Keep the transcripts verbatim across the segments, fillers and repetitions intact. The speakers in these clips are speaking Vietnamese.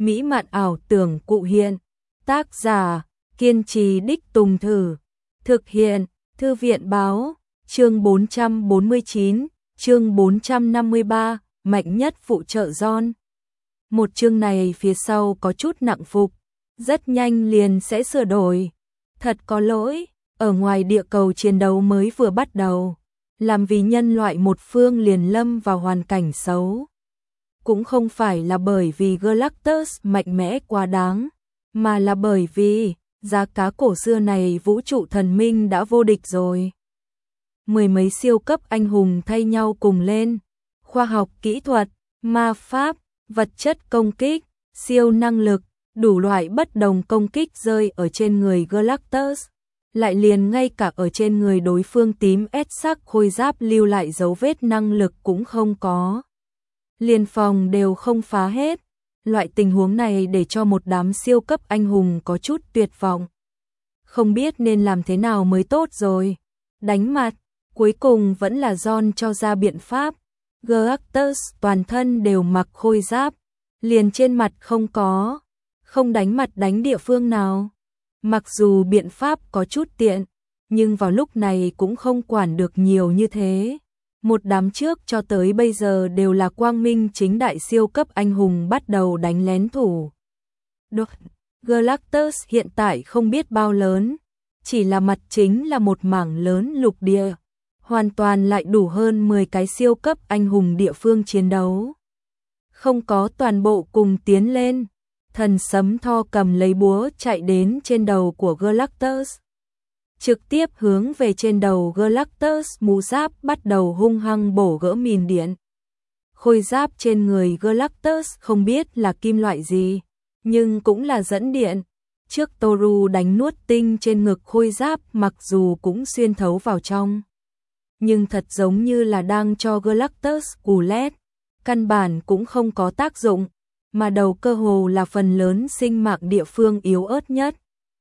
mỹ mạn ảo tưởng cụ hiện. Tác giả, kiên trì đích tùng thử. Thực hiện, Thư viện báo, chương bốn trăm bốn mươi chín, chương bốn trăm năm mươi ba, mạnh nhất phụ trợ John. Một chương này phía sau có chút nặng phục, rất nhanh liền sẽ sửa đổi. Thật có lỗi, ở ngoài địa cầu chiến đấu mới vừa bắt đầu, làm vì nhân loại một phương liền lâm vào hoàn cảnh xấu. Cũng không phải là bởi vì Galactus mạnh mẽ quá đáng, mà là bởi vì giá cá cổ xưa này vũ trụ thần minh đã vô địch rồi. Mười mấy siêu cấp anh hùng thay nhau cùng lên, khoa học kỹ thuật, ma pháp, vật chất công kích, siêu năng lực, đủ loại bất đồng công kích rơi ở trên người Galactus, lại liền ngay cả ở trên người đối phương tím ét sắc khôi giáp lưu lại dấu vết năng lực cũng không có. Liền phòng đều không phá hết. Loại tình huống này để cho một đám siêu cấp anh hùng có chút tuyệt vọng. Không biết nên làm thế nào mới tốt rồi. Đánh mặt, cuối cùng vẫn là John cho ra biện pháp. Galactus toàn thân đều mặc khôi giáp, liền trên mặt không có, không đánh mặt đánh địa phương nào. Mặc dù biện pháp có chút tiện, nhưng vào lúc này cũng không quản được nhiều như thế. Một đám trước cho tới bây giờ đều là quang minh chính đại siêu cấp anh hùng bắt đầu đánh lén thủ. Được, Galactus hiện tại không biết bao lớn, chỉ là mặt chính là một mảng lớn lục địa, hoàn toàn lại đủ hơn mười cái siêu cấp anh hùng địa phương chiến đấu. Không có toàn bộ cùng tiến lên, thần sấm tho cầm lấy búa chạy đến trên đầu của Galactus. Trực tiếp hướng về trên đầu Galactus mũ giáp bắt đầu hung hăng bổ gỡ mìn điện. Khôi giáp trên người Galactus không biết là kim loại gì, nhưng cũng là dẫn điện. Trước Toru đánh nuốt tinh trên ngực khôi giáp mặc dù cũng xuyên thấu vào trong, nhưng thật giống như là đang cho Galactus cù lét, căn bản cũng không có tác dụng, mà đầu cơ hồ là phần lớn sinh mạng địa phương yếu ớt nhất.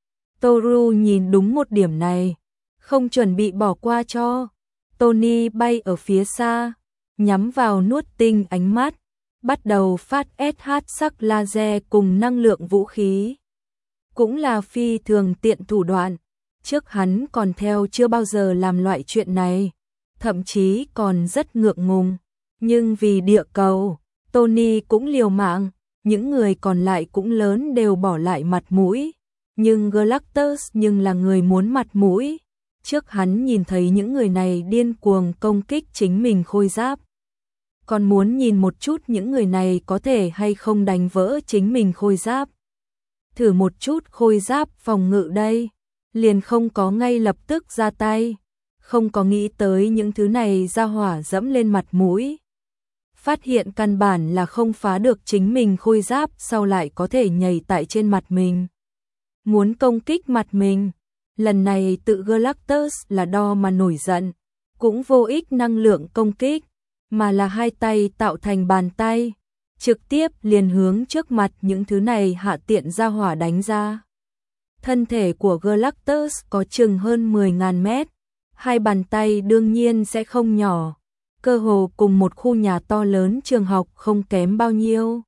Toru nhìn đúng một điểm này, không chuẩn bị bỏ qua cho. Tony bay ở phía xa, nhắm vào nuốt tinh ánh mắt, bắt đầu phát ét hát sắc laser cùng năng lượng vũ khí. Cũng là phi thường tiện thủ đoạn, trước hắn còn theo chưa bao giờ làm loại chuyện này, thậm chí còn rất ngượng ngùng. Nhưng vì địa cầu, Tony cũng liều mạng, những người còn lại cũng lớn đều bỏ lại mặt mũi. Nhưng Galactus nhưng là người muốn mặt mũi. Trước hắn nhìn thấy những người này điên cuồng công kích chính mình khôi giáp, còn muốn nhìn một chút những người này có thể hay không đánh vỡ chính mình khôi giáp. Thử một chút khôi giáp phòng ngự đây, liền không có ngay lập tức ra tay, không có nghĩ tới những thứ này ra hỏa dẫm lên mặt mũi. Phát hiện căn bản là không phá được chính mình khôi giáp, sau lại có thể nhảy tại trên mặt mình. Muốn công kích mặt mình, lần này tự Galactus là đo mà nổi giận, cũng vô ích năng lượng công kích, mà là hai tay tạo thành bàn tay, trực tiếp liền hướng trước mặt những thứ này hạ tiện ra hỏa đánh ra. Thân thể của Galactus có chừng hơn mười nghìn mét, hai bàn tay đương nhiên sẽ không nhỏ, cơ hồ cùng một khu nhà to lớn trường học không kém bao nhiêu.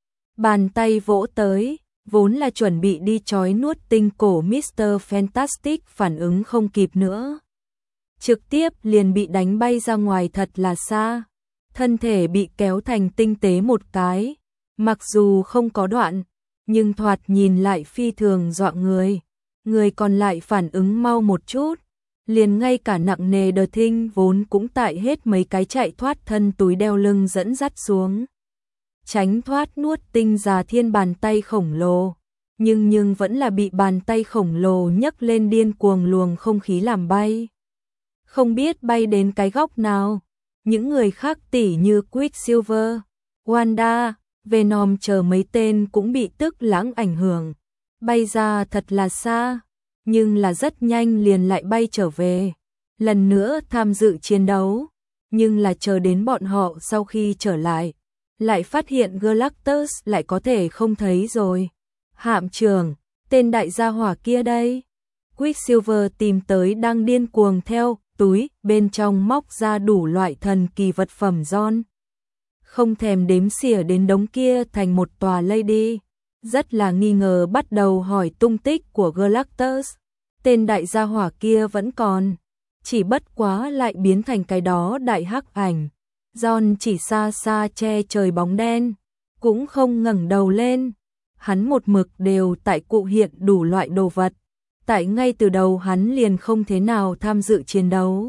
Bàn tay vỗ tới, vốn là chuẩn bị đi chói nuốt tinh cổ mít tơ Fantastic phản ứng không kịp nữa. Trực tiếp liền bị đánh bay ra ngoài thật là xa. Thân thể bị kéo thành tinh tế một cái. Mặc dù không có đoạn, nhưng thoạt nhìn lại phi thường dọa người. Người còn lại phản ứng mau một chút. Liền ngay cả nặng nề đờ thinh vốn cũng tại hết mấy cái chạy thoát thân túi đeo lưng dẫn dắt xuống. Tránh thoát nuốt tinh già thiên bàn tay khổng lồ, nhưng nhưng vẫn là bị bàn tay khổng lồ nhấc lên điên cuồng luồng không khí làm bay. Không biết bay đến cái góc nào, những người khác tỉ như Quicksilver, Wanda, Venom chờ mấy tên cũng bị tức lãng ảnh hưởng. Bay ra thật là xa, nhưng là rất nhanh liền lại bay trở về. Lần nữa tham dự chiến đấu, nhưng là chờ đến bọn họ sau khi trở lại, lại phát hiện Galactus lại có thể không thấy rồi. Hạm trưởng, tên đại gia hỏa kia đây. Quicksilver tìm tới đang điên cuồng theo túi, bên trong móc ra đủ loại thần kỳ vật phẩm John. Không thèm đếm xỉa đến đống kia thành một tòa lady. rất là nghi ngờ bắt đầu hỏi tung tích của Galactus. Tên đại gia hỏa kia vẫn còn, chỉ bất quá lại biến thành cái đó đại hắc ảnh. John chỉ xa xa che trời bóng đen, cũng không ngẩng đầu lên. Hắn một mực đều tại cụ hiện đủ loại đồ vật. Tại ngay từ đầu hắn liền không thế nào tham dự chiến đấu.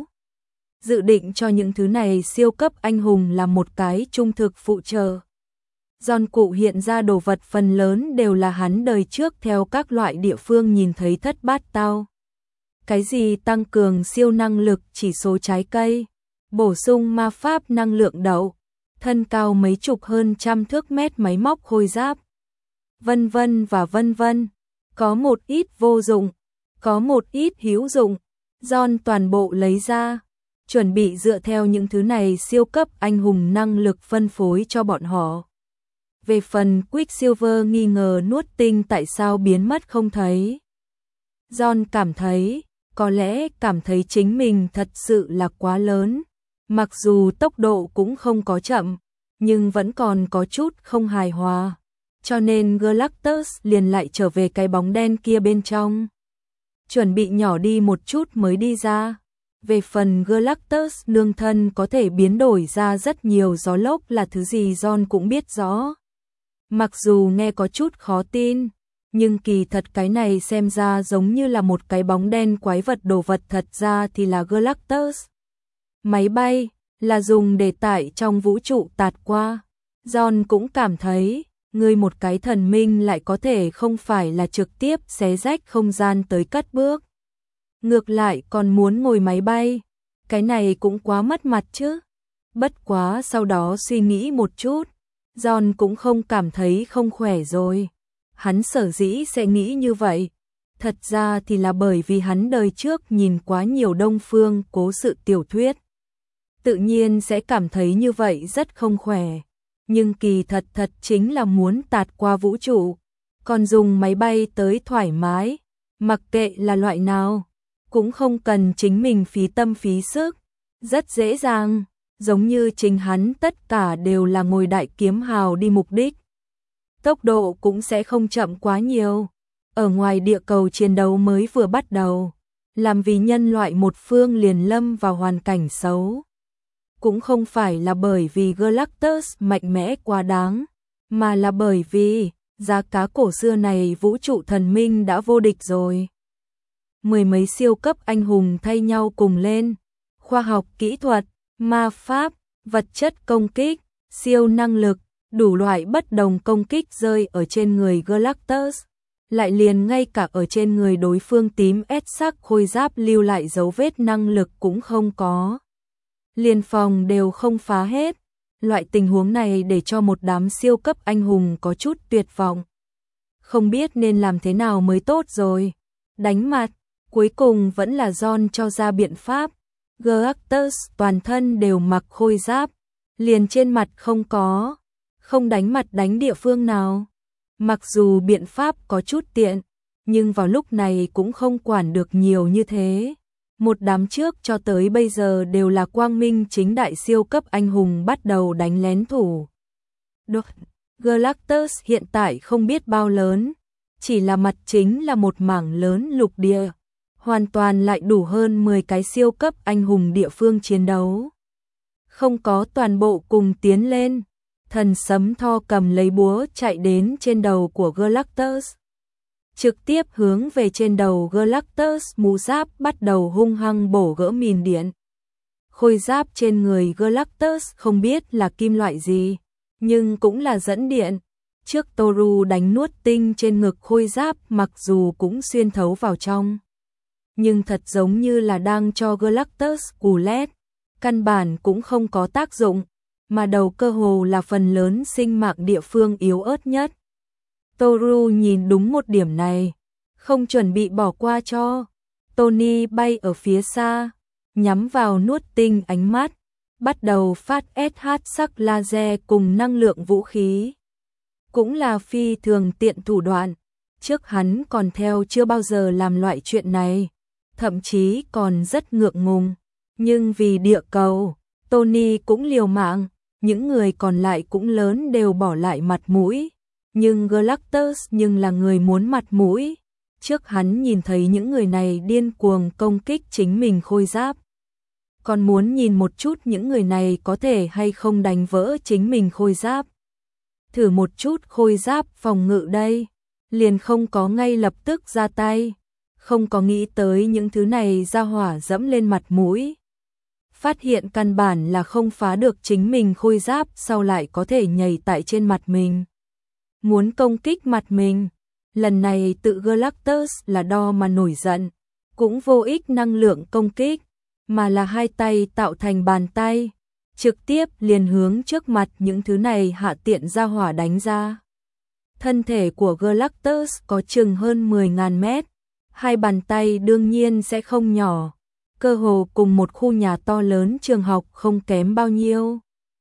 Dự định cho những thứ này siêu cấp anh hùng là một cái trung thực phụ trợ. John cụ hiện ra đồ vật phần lớn đều là hắn đời trước theo các loại địa phương nhìn thấy thất bát tao. Cái gì tăng cường siêu năng lực chỉ số trái cây, bổ sung ma pháp năng lượng đậu, thân cao mấy chục hơn trăm thước mét máy móc khôi giáp, vân vân và vân vân. Có một ít vô dụng, có một ít hữu dụng. John toàn bộ lấy ra, chuẩn bị dựa theo những thứ này siêu cấp anh hùng năng lực phân phối cho bọn họ. Về phần Quicksilver nghi ngờ nuốt tinh tại sao biến mất không thấy. John cảm thấy, có lẽ cảm thấy chính mình thật sự là quá lớn. Mặc dù tốc độ cũng không có chậm, nhưng vẫn còn có chút không hài hòa. Cho nên Galactus liền lại trở về cái bóng đen kia bên trong. Chuẩn bị nhỏ đi một chút mới đi ra. Về phần Galactus nương thân có thể biến đổi ra rất nhiều gió lốc là thứ gì John cũng biết rõ. Mặc dù nghe có chút khó tin, nhưng kỳ thật cái này xem ra giống như là một cái bóng đen quái vật đồ vật, thật ra thì là Galactus. Máy bay là dùng để tải trong vũ trụ tạt qua. John cũng cảm thấy, người một cái thần minh lại có thể không phải là trực tiếp xé rách không gian tới cất bước. Ngược lại còn muốn ngồi máy bay, cái này cũng quá mất mặt chứ. Bất quá sau đó suy nghĩ một chút, John cũng không cảm thấy không khỏe rồi. Hắn sở dĩ sẽ nghĩ như vậy, thật ra thì là bởi vì hắn đời trước nhìn quá nhiều Đông Phương cố sự tiểu thuyết. Tự nhiên sẽ cảm thấy như vậy rất không khỏe. Nhưng kỳ thật thật chính là muốn tạt qua vũ trụ, còn dùng máy bay tới thoải mái, mặc kệ là loại nào, cũng không cần chính mình phí tâm phí sức, rất dễ dàng, giống như chính hắn tất cả đều là ngồi đại kiếm hào đi mục đích. Tốc độ cũng sẽ không chậm quá nhiều. Ở ngoài địa cầu chiến đấu mới vừa bắt đầu, làm vì nhân loại một phương liền lâm vào hoàn cảnh xấu. Cũng không phải là bởi vì Galactus mạnh mẽ quá đáng, mà là bởi vì giá cá cổ xưa này vũ trụ thần minh đã vô địch rồi. Mười mấy siêu cấp anh hùng thay nhau cùng lên, khoa học kỹ thuật, ma pháp, vật chất công kích, siêu năng lực, đủ loại bất đồng công kích rơi ở trên người Galactus, lại liền ngay cả ở trên người đối phương tím ét sắc khôi giáp lưu lại dấu vết năng lực cũng không có. Liền phòng đều không phá hết. Loại tình huống này để cho một đám siêu cấp anh hùng có chút tuyệt vọng. Không biết nên làm thế nào mới tốt rồi. Đánh mặt, cuối cùng vẫn là John cho ra biện pháp. Galactus toàn thân đều mặc khôi giáp, liền trên mặt không có, không đánh mặt đánh địa phương nào. Mặc dù biện pháp có chút tiện, nhưng vào lúc này cũng không quản được nhiều như thế. Một đám trước cho tới bây giờ đều là quang minh chính đại siêu cấp anh hùng bắt đầu đánh lén thủ. Đột, Galactus hiện tại không biết bao lớn, chỉ là mặt chính là một mảng lớn lục địa, hoàn toàn lại đủ hơn mười cái siêu cấp anh hùng địa phương chiến đấu. Không có toàn bộ cùng tiến lên, thần sấm tho cầm lấy búa chạy đến trên đầu của Galactus. Trực tiếp hướng về trên đầu Galactus mũ giáp bắt đầu hung hăng bổ gỡ mìn điện. Khôi giáp trên người Galactus không biết là kim loại gì, nhưng cũng là dẫn điện. Trước Toru đánh nuốt tinh trên ngực khôi giáp mặc dù cũng xuyên thấu vào trong, nhưng thật giống như là đang cho Galactus cù lét, căn bản cũng không có tác dụng, mà đầu cơ hồ là phần lớn sinh mạng địa phương yếu ớt nhất. Toru nhìn đúng một điểm này, không chuẩn bị bỏ qua cho. Tony bay ở phía xa, nhắm vào nuốt tinh ánh mắt, bắt đầu phát ét hát sắc laser cùng năng lượng vũ khí. Cũng là phi thường tiện thủ đoạn, trước hắn còn theo chưa bao giờ làm loại chuyện này, thậm chí còn rất ngượng ngùng. Nhưng vì địa cầu, Tony cũng liều mạng, những người còn lại cũng lớn đều bỏ lại mặt mũi. Nhưng Galactus nhưng là người muốn mặt mũi. Trước hắn nhìn thấy những người này điên cuồng công kích chính mình khôi giáp. Còn muốn nhìn một chút những người này có thể hay không đánh vỡ chính mình khôi giáp. Thử một chút khôi giáp phòng ngự đây. Liền không có ngay lập tức ra tay. Không có nghĩ tới những thứ này ra hỏa dẫm lên mặt mũi. Phát hiện căn bản là không phá được chính mình khôi giáp, sau lại có thể nhảy tại trên mặt mình. Muốn công kích mặt mình. Lần này tự Galactus là đo mà nổi giận. Cũng vô ích năng lượng công kích, mà là hai tay tạo thành bàn tay. Trực tiếp liền hướng trước mặt những thứ này hạ tiện ra hỏa đánh ra. Thân thể của Galactus có chừng hơn mười nghìn mét. Hai bàn tay đương nhiên sẽ không nhỏ. Cơ hồ cùng một khu nhà to lớn trường học không kém bao nhiêu.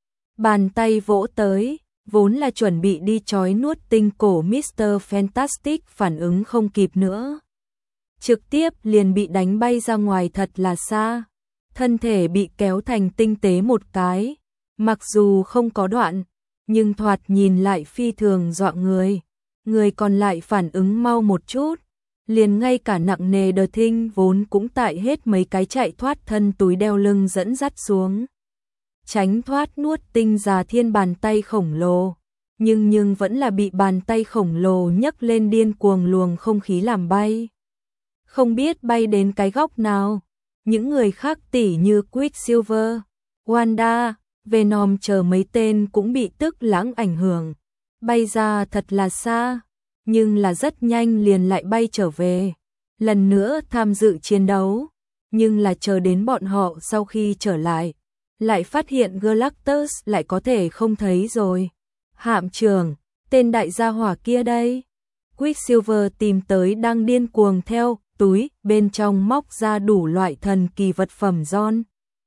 Bàn tay vỗ tới, vốn là chuẩn bị đi chói nuốt tinh cổ mít tơ Fantastic phản ứng không kịp nữa. Trực tiếp liền bị đánh bay ra ngoài thật là xa. Thân thể bị kéo thành tinh tế một cái. Mặc dù không có đoạn, nhưng thoạt nhìn lại phi thường dọa người. Người còn lại phản ứng mau một chút. Liền ngay cả nặng nề đờ thinh vốn cũng tại hết mấy cái chạy thoát thân túi đeo lưng dẫn dắt xuống. Tránh thoát nuốt tinh già thiên bàn tay khổng lồ. Nhưng nhưng vẫn là bị bàn tay khổng lồ nhấc lên điên cuồng luồng không khí làm bay. Không biết bay đến cái góc nào. Những người khác tỉ như Quicksilver, Wanda, Venom chờ mấy tên cũng bị tức lãng ảnh hưởng. Bay ra thật là xa. Nhưng là rất nhanh liền lại bay trở về. Lần nữa tham dự chiến đấu. Nhưng là chờ đến bọn họ sau khi trở lại. Lại phát hiện Galactus lại có thể không thấy rồi. Hạm trưởng, tên đại gia hỏa kia đây. Quicksilver tìm tới đang điên cuồng theo túi, bên trong móc ra đủ loại thần kỳ vật phẩm John.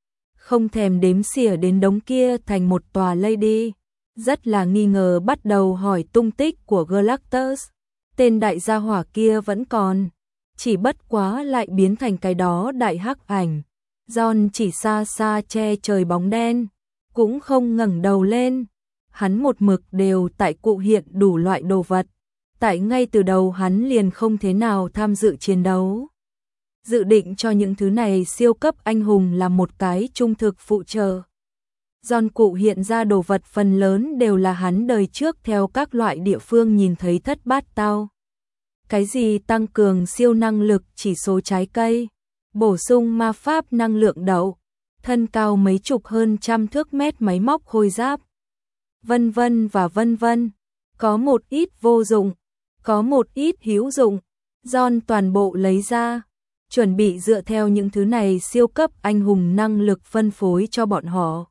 Không thèm đếm xỉa đến đống kia thành một tòa lady. Rất là nghi ngờ bắt đầu hỏi tung tích của Galactus. Tên đại gia hỏa kia vẫn còn. Chỉ bất quá lại biến thành cái đó đại hắc ảnh. John chỉ xa xa che trời bóng đen. Cũng không ngẩng đầu lên. Hắn một mực đều tại cụ hiện đủ loại đồ vật. Tại ngay từ đầu hắn liền không thế nào tham dự chiến đấu. Dự định cho những thứ này siêu cấp anh hùng là một cái trung thực phụ trợ. John cụ hiện ra đồ vật phần lớn đều là hắn đời trước theo các loại địa phương nhìn thấy thất bát tao. Cái gì tăng cường siêu năng lực chỉ số trái cây, bổ sung ma pháp năng lượng đậu, thân cao mấy chục hơn trăm thước mét máy móc khôi giáp, vân vân và vân vân. Có một ít vô dụng, có một ít hữu dụng. John toàn bộ lấy ra, chuẩn bị dựa theo những thứ này siêu cấp anh hùng năng lực phân phối cho bọn họ.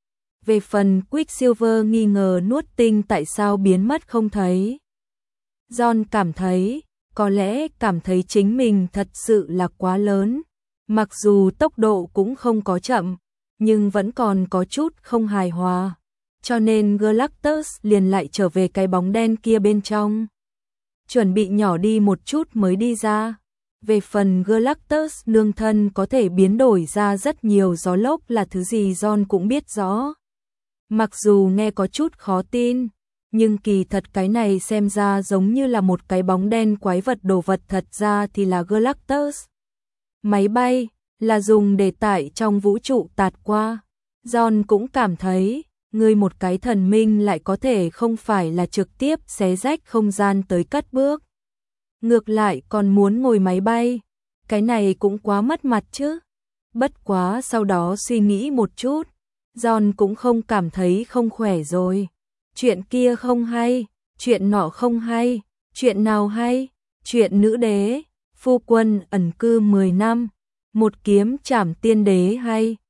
Về phần Quicksilver nghi ngờ nuốt tinh tại sao biến mất không thấy. John cảm thấy, có lẽ cảm thấy chính mình thật sự là quá lớn. Mặc dù tốc độ cũng không có chậm, nhưng vẫn còn có chút không hài hòa. Cho nên Galactus liền lại trở về cái bóng đen kia bên trong. Chuẩn bị nhỏ đi một chút mới đi ra. Về phần Galactus nương thân có thể biến đổi ra rất nhiều gió lốc là thứ gì John cũng biết rõ. Mặc dù nghe có chút khó tin, nhưng kỳ thật cái này xem ra giống như là một cái bóng đen quái vật đồ vật, thật ra thì là Galactus. Máy bay là dùng để tải trong vũ trụ tạt qua. John cũng cảm thấy, người một cái thần minh lại có thể không phải là trực tiếp xé rách không gian tới cất bước. Ngược lại còn muốn ngồi máy bay, cái này cũng quá mất mặt chứ. Bất quá sau đó suy nghĩ một chút, John cũng không cảm thấy không khỏe rồi. Chuyện kia không hay, chuyện nọ không hay, chuyện nào hay, chuyện nữ đế, phu quân ẩn cư mười năm, một kiếm trảm tiên đế hay.